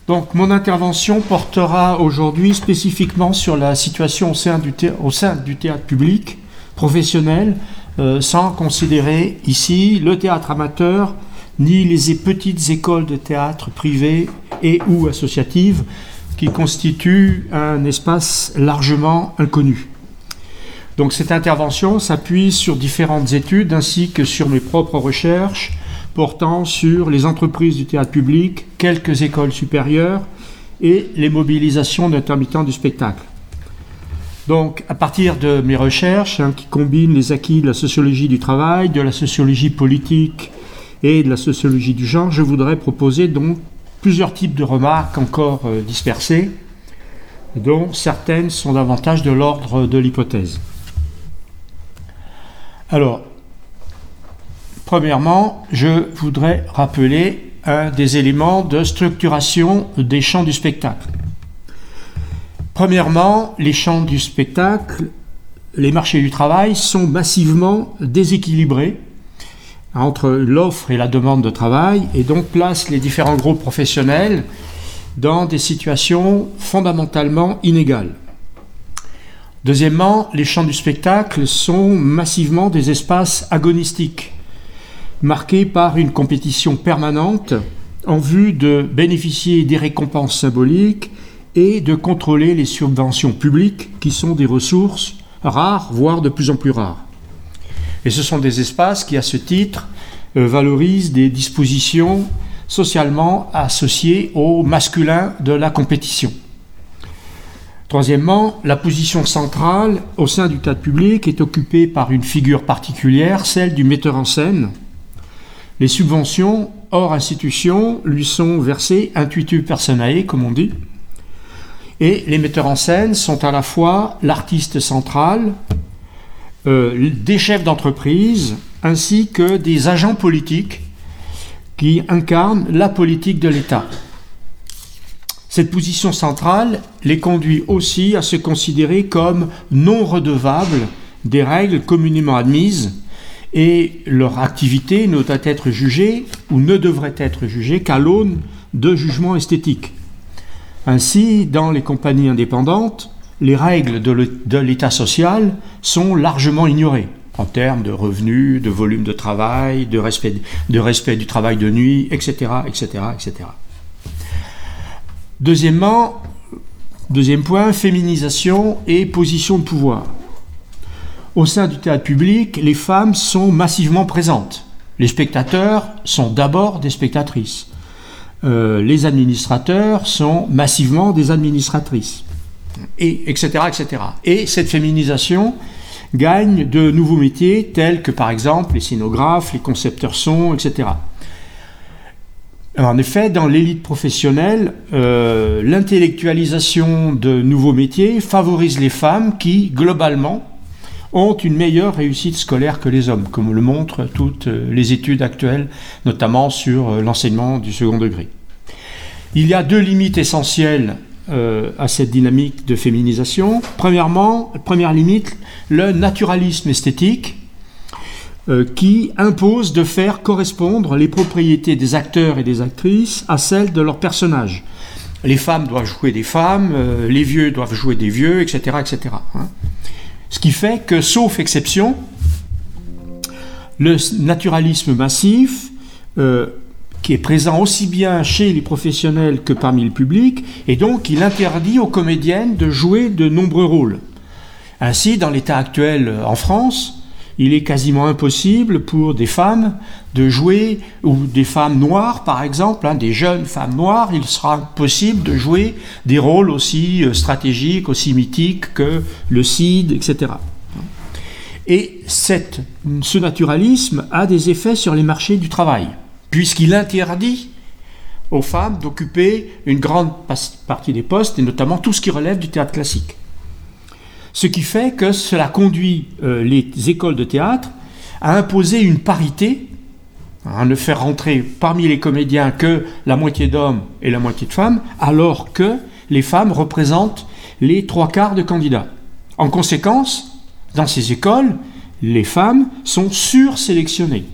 Donc, mon intervention portera aujourd'hui spécifiquement sur la situation au sein du théâtre public, professionnel, sans considérer ici le théâtre amateur, ni les petites écoles de théâtre privées et ou associatives qui constituent un espace largement inconnu. Donc, cette intervention s'appuie sur différentes études ainsi que sur mes propres recherches portant sur les entreprises du théâtre public, quelques écoles supérieures et les mobilisations d'intermittents du spectacle. Donc, à partir de mes recherches, qui combinent les acquis de la sociologie du travail, de la sociologie politique et de la sociologie du genre, je voudrais proposer donc plusieurs types de remarques encore dispersées, dont certaines sont davantage de l'ordre de l'hypothèse. Alors, premièrement, je voudrais rappeler un des éléments de structuration des champs du spectacle. Premièrement, les champs du spectacle, les marchés du travail sont massivement déséquilibrés entre l'offre et la demande de travail et donc placent les différents groupes professionnels dans des situations fondamentalement inégales. Deuxièmement, les champs du spectacle sont massivement des espaces agonistiques, marqués par une compétition permanente en vue de bénéficier des récompenses symboliques et de contrôler les subventions publiques qui sont des ressources rares, voire de plus en plus rares. Et ce sont des espaces qui, à ce titre, valorisent des dispositions socialement associées au masculin de la compétition. Troisièmement, la position centrale au sein du théâtre public est occupée par une figure particulière, celle du metteur en scène. Les subventions hors institution lui sont versées intuitu personae, comme on dit. Et les metteurs en scène sont à la fois l'artiste central, des chefs d'entreprise, ainsi que des agents politiques qui incarnent la politique de l'État. Cette position centrale les conduit aussi à se considérer comme non redevables des règles communément admises et leur activité ne doit être jugée ou ne devrait être jugée qu'à l'aune de jugements esthétiques. Ainsi, dans les compagnies indépendantes, les règles de l'État social sont largement ignorées en termes de revenus, de volume de travail, de respect du travail de nuit, etc., etc., etc. Deuxième point, féminisation et position de pouvoir. Au sein du théâtre public, les femmes sont massivement présentes. Les spectateurs sont d'abord des spectatrices. Les administrateurs sont massivement des administratrices, etc., etc. Et cette féminisation gagne de nouveaux métiers tels que par exemple les scénographes, les concepteurs son, etc. En effet, dans l'élite professionnelle, l'intellectualisation de nouveaux métiers favorise les femmes qui, globalement, ont une meilleure réussite scolaire que les hommes, comme le montrent toutes les études actuelles, notamment sur l'enseignement du second degré. Il y a deux limites essentielles à cette dynamique de féminisation. Premièrement, première limite, le naturalisme esthétique qui impose de faire correspondre les propriétés des acteurs et des actrices à celles de leurs personnages. Les femmes doivent jouer des femmes, les vieux doivent jouer des vieux, etc., etc. Ce qui fait que, sauf exception, le naturalisme massif, qui est présent aussi bien chez les professionnels que parmi le public, et donc il interdit aux comédiennes de jouer de nombreux rôles. Ainsi, dans l'état actuel en France, il est quasiment impossible pour des femmes de jouer, ou des femmes noires par exemple, des jeunes femmes noires, il sera impossible de jouer des rôles aussi stratégiques, aussi mythiques que le Cid, etc. Et ce naturalisme a des effets sur les marchés du travail, puisqu'il interdit aux femmes d'occuper une grande partie des postes, et notamment tout ce qui relève du théâtre classique. Ce qui fait que cela conduit les écoles de théâtre à imposer une parité, à ne faire rentrer parmi les comédiens que la moitié d'hommes et la moitié de femmes, alors que les femmes représentent les 3/4 de candidats. En conséquence, dans ces écoles, les femmes sont sursélectionnées.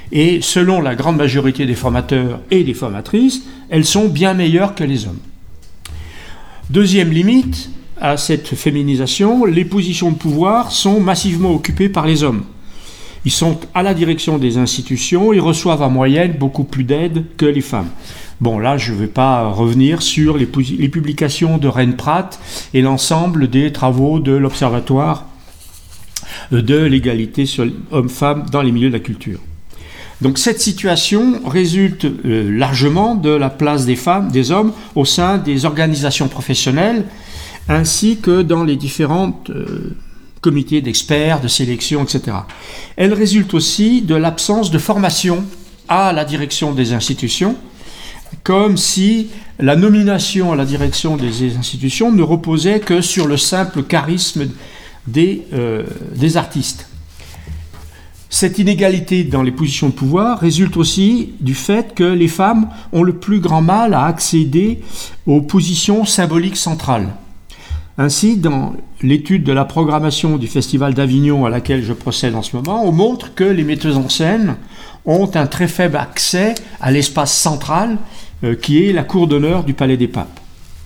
Et selon la grande majorité des formateurs et des formatrices, elles sont bien meilleures que les hommes. Deuxième limite à cette féminisation, les positions de pouvoir sont massivement occupées par les hommes. Ils sont à la direction des institutions, ils reçoivent en moyenne beaucoup plus d'aide que les femmes. Bon, là, je ne vais pas revenir sur les publications de Rennes-Pratt et l'ensemble des travaux de l'Observatoire de l'égalité hommes-femmes dans les milieux de la culture. Donc cette situation résulte largement de la place des femmes, des hommes, au sein des organisations professionnelles, ainsi que dans les différentes comités d'experts, de sélection, etc. Elle résulte aussi de l'absence de formation à la direction des institutions, comme si la nomination à la direction des institutions ne reposait que sur le simple charisme des artistes. Cette inégalité dans les positions de pouvoir résulte aussi du fait que les femmes ont le plus grand mal à accéder aux positions symboliques centrales. Ainsi, dans l'étude de la programmation du Festival d'Avignon à laquelle je procède en ce moment, on montre que les metteuses en scène ont un très faible accès à l'espace central qui est la cour d'honneur du Palais des Papes.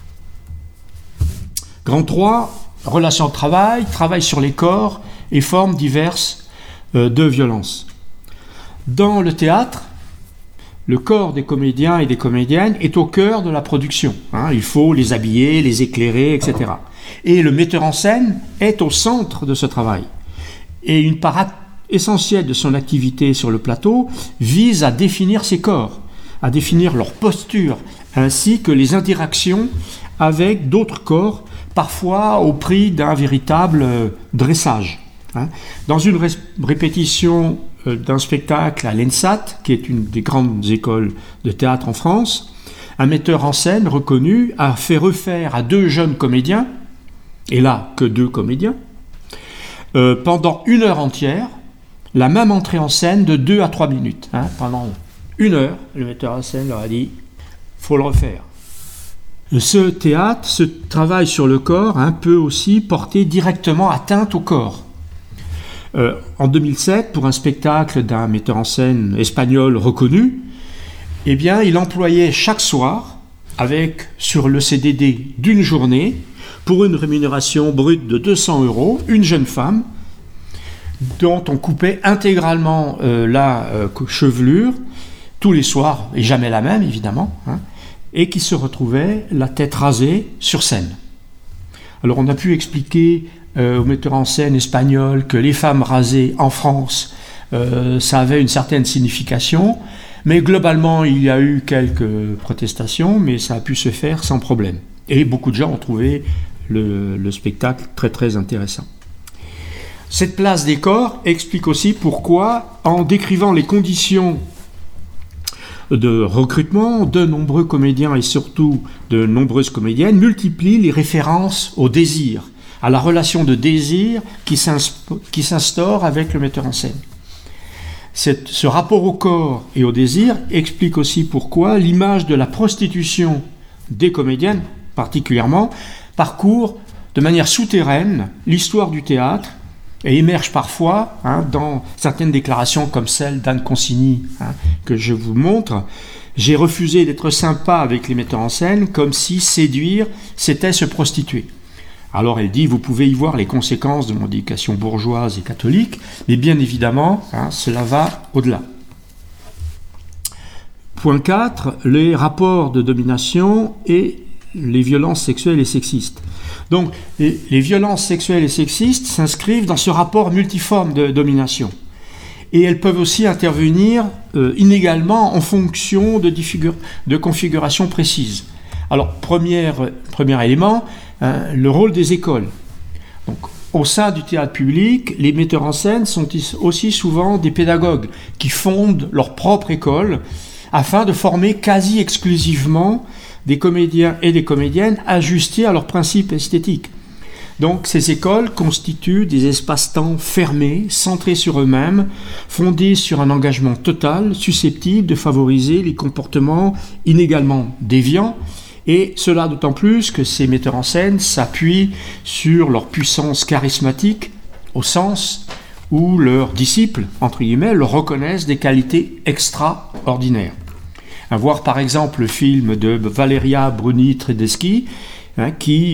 Grand 3, relations de travail, travail sur les corps et formes diverses de violence. Dans le théâtre, le corps des comédiens et des comédiennes est au cœur de la production. Il faut les habiller, les éclairer, etc. Et le metteur en scène est au centre de ce travail. Et une part essentielle de son activité sur le plateau vise à définir ces corps, à définir leur posture, ainsi que les interactions avec d'autres corps, parfois au prix d'un véritable dressage. Dans une répétition d'un spectacle à l'ENSAT, qui est une des grandes écoles de théâtre en France, un metteur en scène reconnu a fait refaire à 2 jeunes comédiens, et là que 2 comédiens, pendant 1 heure entière, la même entrée en scène de 2 à 3 minutes. Pendant 1 heure, le metteur en scène leur a dit « faut le refaire ». Ce théâtre, ce travail sur le corps, peut aussi porter directement atteinte au corps. En 2007, pour un spectacle d'un metteur en scène espagnol reconnu, il employait chaque soir, sur le CDD d'une journée, pour une rémunération brute de 200 €, une jeune femme dont on coupait intégralement la chevelure tous les soirs, et jamais la même évidemment, et qui se retrouvait la tête rasée sur scène. Alors on a pu expliquer au metteur en scène espagnol que les femmes rasées en France, ça avait une certaine signification, mais globalement il y a eu quelques protestations, mais ça a pu se faire sans problème. Et beaucoup de gens ont trouvé le spectacle très très intéressant. Cette place des corps explique aussi pourquoi, en décrivant les conditions de recrutement, de nombreux comédiens et surtout de nombreuses comédiennes multiplient les références au désir, à la relation de désir qui s'instaure avec le metteur en scène. Ce rapport au corps et au désir explique aussi pourquoi l'image de la prostitution des comédiennes, particulièrement, parcourt de manière souterraine l'histoire du théâtre et émerge parfois dans certaines déclarations comme celle d'Anne Consigny que je vous montre. J'ai refusé d'être sympa avec les metteurs en scène comme si séduire c'était se prostituer. Alors elle dit, vous pouvez y voir les conséquences de mon éducation bourgeoise et catholique, mais bien évidemment, cela va au-delà. Point 4, les rapports de domination et les violences sexuelles et sexistes. Donc, les violences sexuelles et sexistes s'inscrivent dans ce rapport multiforme de domination. Et elles peuvent aussi intervenir inégalement en fonction de configurations précises. Alors, premier élément, le rôle des écoles. Donc, au sein du théâtre public, les metteurs en scène sont aussi souvent des pédagogues qui fondent leur propre école afin de former quasi exclusivement des comédiens et des comédiennes ajustés à leurs principes esthétiques. Donc ces écoles constituent des espaces-temps fermés, centrés sur eux-mêmes, fondés sur un engagement total, susceptible de favoriser les comportements inégalement déviants, et cela d'autant plus que ces metteurs en scène s'appuient sur leur puissance charismatique, au sens où leurs disciples, entre guillemets, leur reconnaissent des qualités extraordinaires. À voir par exemple le film de Valeria Bruni-Tedeschi, qui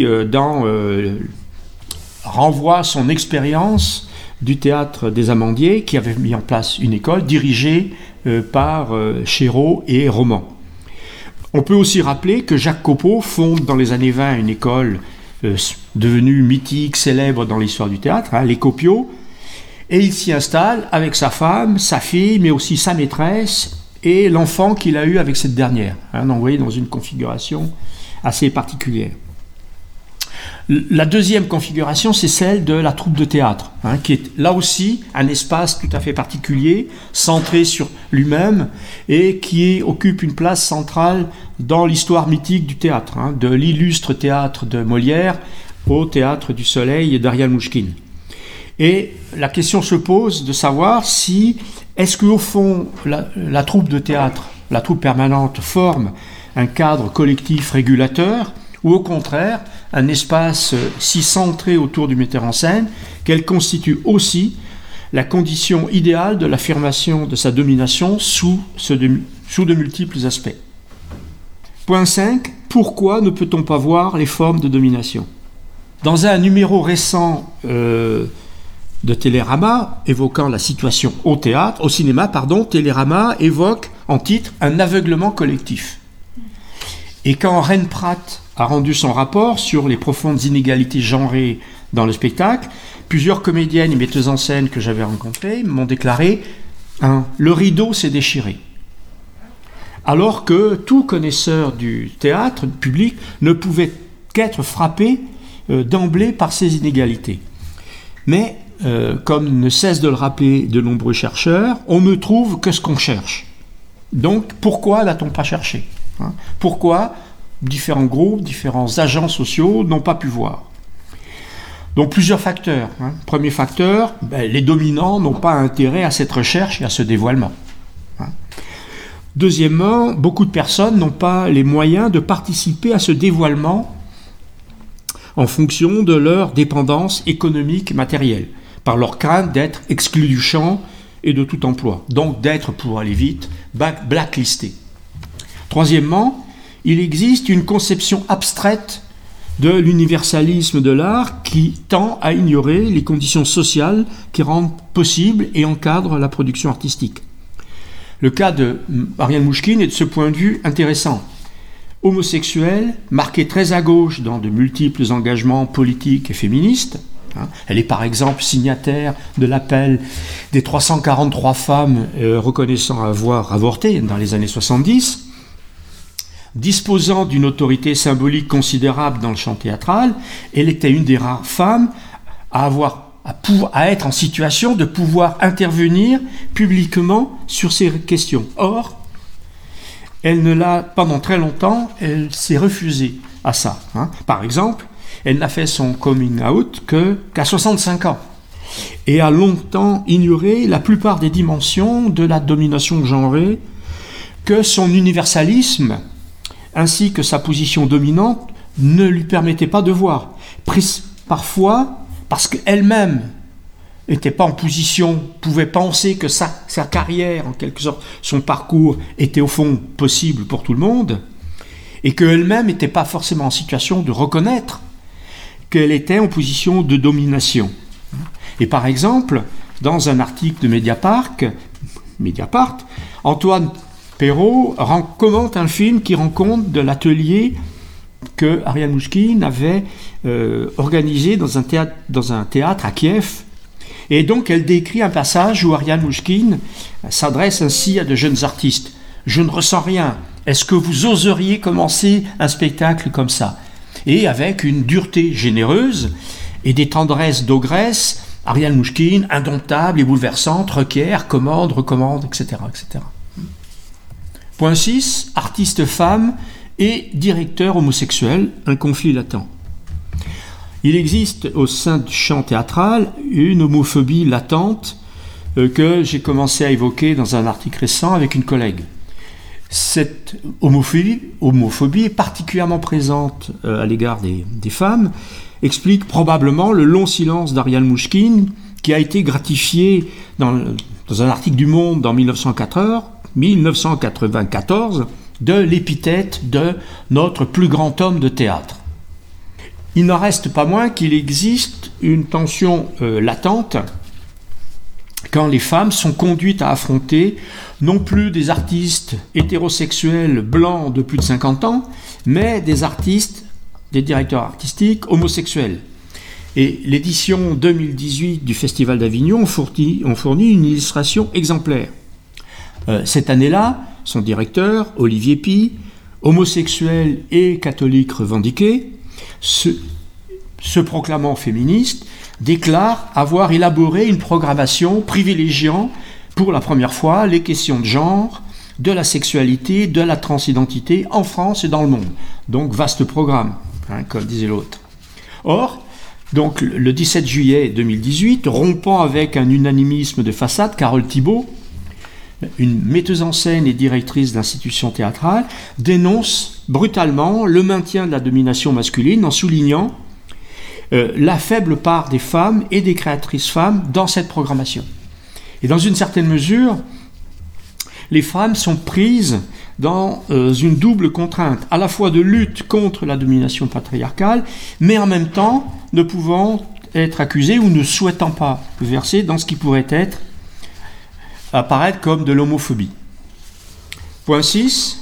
renvoie son expérience du théâtre des Amandiers, qui avait mis en place une école dirigée par Chéreau et Roman. On peut aussi rappeler que Jacques Copeau fonde dans les années 20 une école devenue mythique, célèbre dans l'histoire du théâtre, les Copiaux, et il s'y installe avec sa femme, sa fille, mais aussi sa maîtresse et l'enfant qu'il a eu avec cette dernière. Donc vous voyez, dans une configuration assez particulière. La deuxième configuration, c'est celle de la troupe de théâtre, qui est là aussi un espace tout à fait particulier, centré sur lui-même, et qui occupe une place centrale dans l'histoire mythique du théâtre, de l'illustre théâtre de Molière au théâtre du Soleil d'Ariane Mouchkine. Et la question se pose de savoir si, est-ce qu'au fond, la troupe de théâtre, la troupe permanente, forme un cadre collectif régulateur, ou au contraire, un espace si centré autour du metteur en scène qu'elle constitue aussi la condition idéale de l'affirmation de sa domination sous de multiples aspects. Point 5. Pourquoi ne peut-on pas voir les formes de domination ? Dans un numéro récent de Télérama, évoquant la situation au cinéma, Télérama évoque en titre un aveuglement collectif. Et quand Reine Pratt a rendu son rapport sur les profondes inégalités genrées dans le spectacle, plusieurs comédiennes et metteuses en scène que j'avais rencontrées m'ont déclaré « Le rideau s'est déchiré ». Alors que tout connaisseur du théâtre public ne pouvait qu'être frappé d'emblée par ces inégalités. Mais, comme ne cessent de le rappeler de nombreux chercheurs, on ne trouve que ce qu'on cherche. Donc, pourquoi n'a-t-on pas cherché ? Pourquoi différents groupes, différents agents sociaux n'ont pas pu voir ? Donc plusieurs facteurs. Premier facteur, les dominants n'ont pas intérêt à cette recherche et à ce dévoilement. Deuxièmement, beaucoup de personnes n'ont pas les moyens de participer à ce dévoilement en fonction de leur dépendance économique et matérielle, par leur crainte d'être exclus du champ et de tout emploi, donc d'être, pour aller vite, blacklistés. Troisièmement, il existe une conception abstraite de l'universalisme de l'art qui tend à ignorer les conditions sociales qui rendent possible et encadrent la production artistique. Le cas de Ariane Mouchkine est de ce point de vue intéressant. Homosexuelle, marquée très à gauche dans de multiples engagements politiques et féministes, elle est par exemple signataire de l'appel des 343 femmes reconnaissant avoir avorté dans les années 70, disposant d'une autorité symbolique considérable dans le champ théâtral, elle était une des rares femmes à être en situation de pouvoir intervenir publiquement sur ces questions. Or, pendant très longtemps, elle s'est refusée à ça. Par exemple, elle n'a fait son coming out qu'à 65 ans et a longtemps ignoré la plupart des dimensions de la domination genrée que son universalisme ainsi que sa position dominante ne lui permettaient pas de voir. Parfois, parce qu'elle-même n'était pas en position, pouvait penser que sa carrière, en quelque sorte, son parcours était au fond possible pour tout le monde, et qu'elle-même n'était pas forcément en situation de reconnaître qu'elle était en position de domination. Et par exemple, dans un article de Mediapart, Antoine Perrault commente un film qui rend compte de l'atelier que Ariane Mouchkine avait organisé dans un théâtre à Kiev. Et donc elle décrit un passage où Ariane Mouchkine s'adresse ainsi à de jeunes artistes. « Je ne ressens rien. Est-ce que vous oseriez commencer un spectacle comme ça ?» Et avec une dureté généreuse et des tendresses d'ogresse, Ariane Mouchkine, indomptable et bouleversante, requiert, commande, recommande, etc. etc. Point 6, artiste femme et directeur homosexuel, un conflit latent. Il existe au sein du champ théâtral une homophobie latente que j'ai commencé à évoquer dans un article récent avec une collègue. Cette homophobie est particulièrement présente à l'égard des femmes, explique probablement le long silence d'Ariane Mouchkine qui a été gratifié dans un article du Monde en 1994 de l'épithète de notre plus grand homme de théâtre. Il n'en reste pas moins qu'il existe une tension latente quand les femmes sont conduites à affronter non plus des artistes hétérosexuels blancs de plus de 50 ans, mais des directeurs artistiques homosexuels. Et l'édition 2018 du Festival d'Avignon ont fourni une illustration exemplaire. Cette année-là, son directeur, Olivier Py, homosexuel et catholique revendiqué, se proclamant féministe, déclare avoir élaboré une programmation privilégiant pour la première fois les questions de genre, de la sexualité, de la transidentité en France et dans le monde. Donc vaste programme, comme disait l'autre. Or, donc, le 17 juillet 2018, rompant avec un unanimisme de façade, Carole Thibault, une metteuse en scène et directrice d'institution théâtrale, dénonce brutalement le maintien de la domination masculine en soulignant la faible part des femmes et des créatrices femmes dans cette programmation. Et dans une certaine mesure, les femmes sont prises dans une double contrainte, à la fois de lutte contre la domination patriarcale, mais en même temps ne pouvant être accusées ou ne souhaitant pas verser dans ce qui pourrait apparaître comme de l'homophobie. Point 6.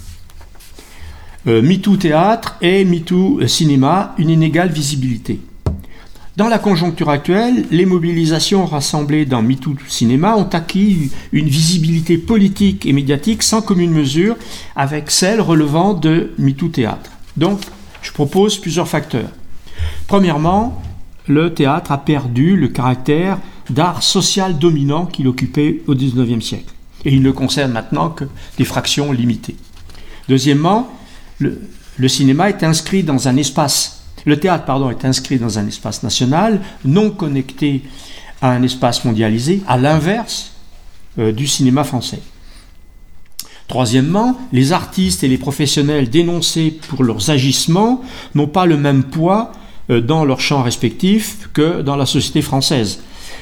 MeToo Théâtre et MeToo Cinéma, une inégale visibilité. Dans la conjoncture actuelle, les mobilisations rassemblées dans MeToo Cinéma ont acquis une visibilité politique et médiatique sans commune mesure avec celles relevant de MeToo Théâtre. Donc, je propose plusieurs facteurs. Premièrement, le théâtre a perdu le caractère d'art social dominant qu'il occupait au XIXe siècle. Et il ne concerne maintenant que des fractions limitées. Deuxièmement, le cinéma est inscrit dans un espace, le théâtre, est inscrit dans un espace national, non connecté à un espace mondialisé, à l'inverse du cinéma français. Troisièmement, les artistes et les professionnels dénoncés pour leurs agissements n'ont pas le même poids dans leurs champs respectifs que dans la société française.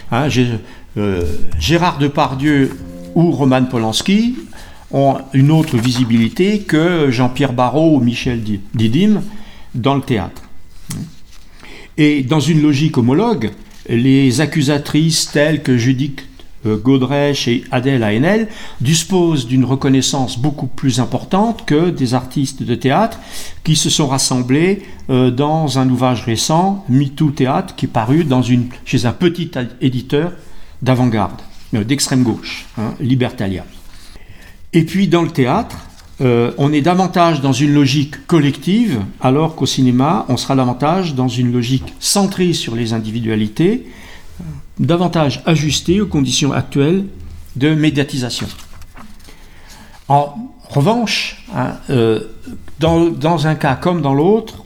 Gérard Depardieu ou Roman Polanski ont une autre visibilité que Jean-Pierre Barrault ou Michel Didim dans le théâtre. Et dans une logique homologue, les accusatrices telles que Judith Godrèche et Adèle Haenel disposent d'une reconnaissance beaucoup plus importante que des artistes de théâtre qui se sont rassemblés dans un ouvrage récent, MeToo Théâtre, qui est paru chez un petit éditeur d'avant-garde, d'extrême gauche, Libertalia. Et puis dans le théâtre, on est davantage dans une logique collective, alors qu'au cinéma, on sera davantage dans une logique centrée sur les individualités, davantage ajustée aux conditions actuelles de médiatisation. En revanche, dans un cas comme dans l'autre,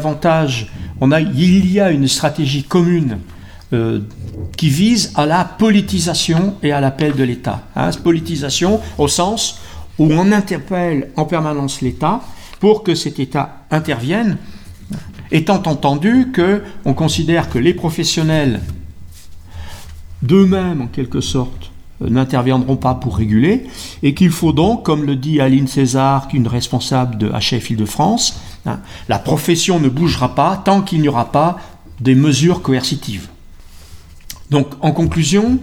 il y a une stratégie commune qui vise à la politisation et à l'appel de l'État. Politisation au sens où on interpelle en permanence l'État pour que cet État intervienne, étant entendu qu'on considère que les professionnels d'eux-mêmes, en quelque sorte, n'interviendront pas pour réguler, et qu'il faut donc, comme le dit Aline César, une responsable de HF Île-de-France, la profession ne bougera pas tant qu'il n'y aura pas des mesures coercitives. Donc, en conclusion,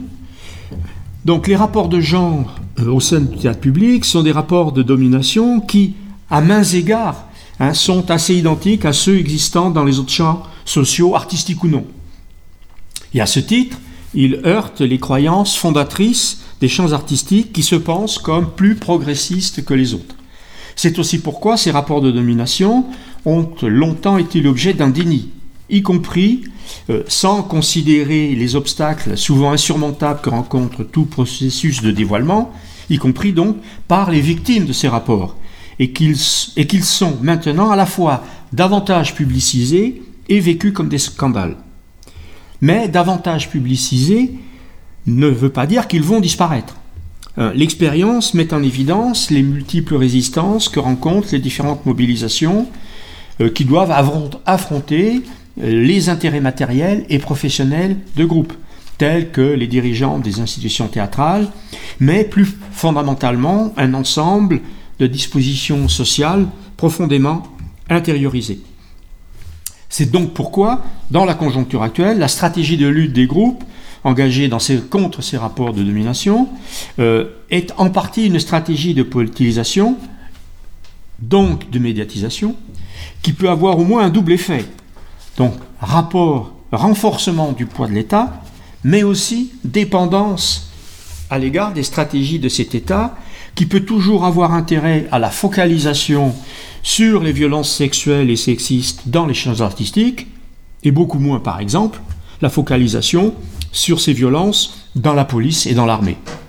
les rapports de genre au sein du théâtre public sont des rapports de domination qui, à mains égards, sont assez identiques à ceux existant dans les autres champs sociaux, artistiques ou non. Et à ce titre, ils heurtent les croyances fondatrices des champs artistiques qui se pensent comme plus progressistes que les autres. C'est aussi pourquoi ces rapports de domination ont longtemps été l'objet d'un déni, y compris sans considérer les obstacles souvent insurmontables que rencontre tout processus de dévoilement, y compris donc par les victimes de ces rapports, et qu'ils sont maintenant à la fois davantage publicisés et vécus comme des scandales. Mais davantage publicisés ne veut pas dire qu'ils vont disparaître. L'expérience met en évidence les multiples résistances que rencontrent les différentes mobilisations qui doivent affronter les intérêts matériels et professionnels de groupes. tels que les dirigeants des institutions théâtrales, mais plus fondamentalement un ensemble de dispositions sociales profondément intériorisées. C'est donc pourquoi, dans la conjoncture actuelle, la stratégie de lutte des groupes engagés contre ces rapports de domination est en partie une stratégie de politisation, donc de médiatisation, qui peut avoir au moins un double effet. Donc, renforcement du poids de l'État, mais aussi dépendance à l'égard des stratégies de cet État, qui peut toujours avoir intérêt à la focalisation sur les violences sexuelles et sexistes dans les champs artistiques, et beaucoup moins, par exemple, la focalisation sur ces violences dans la police et dans l'armée.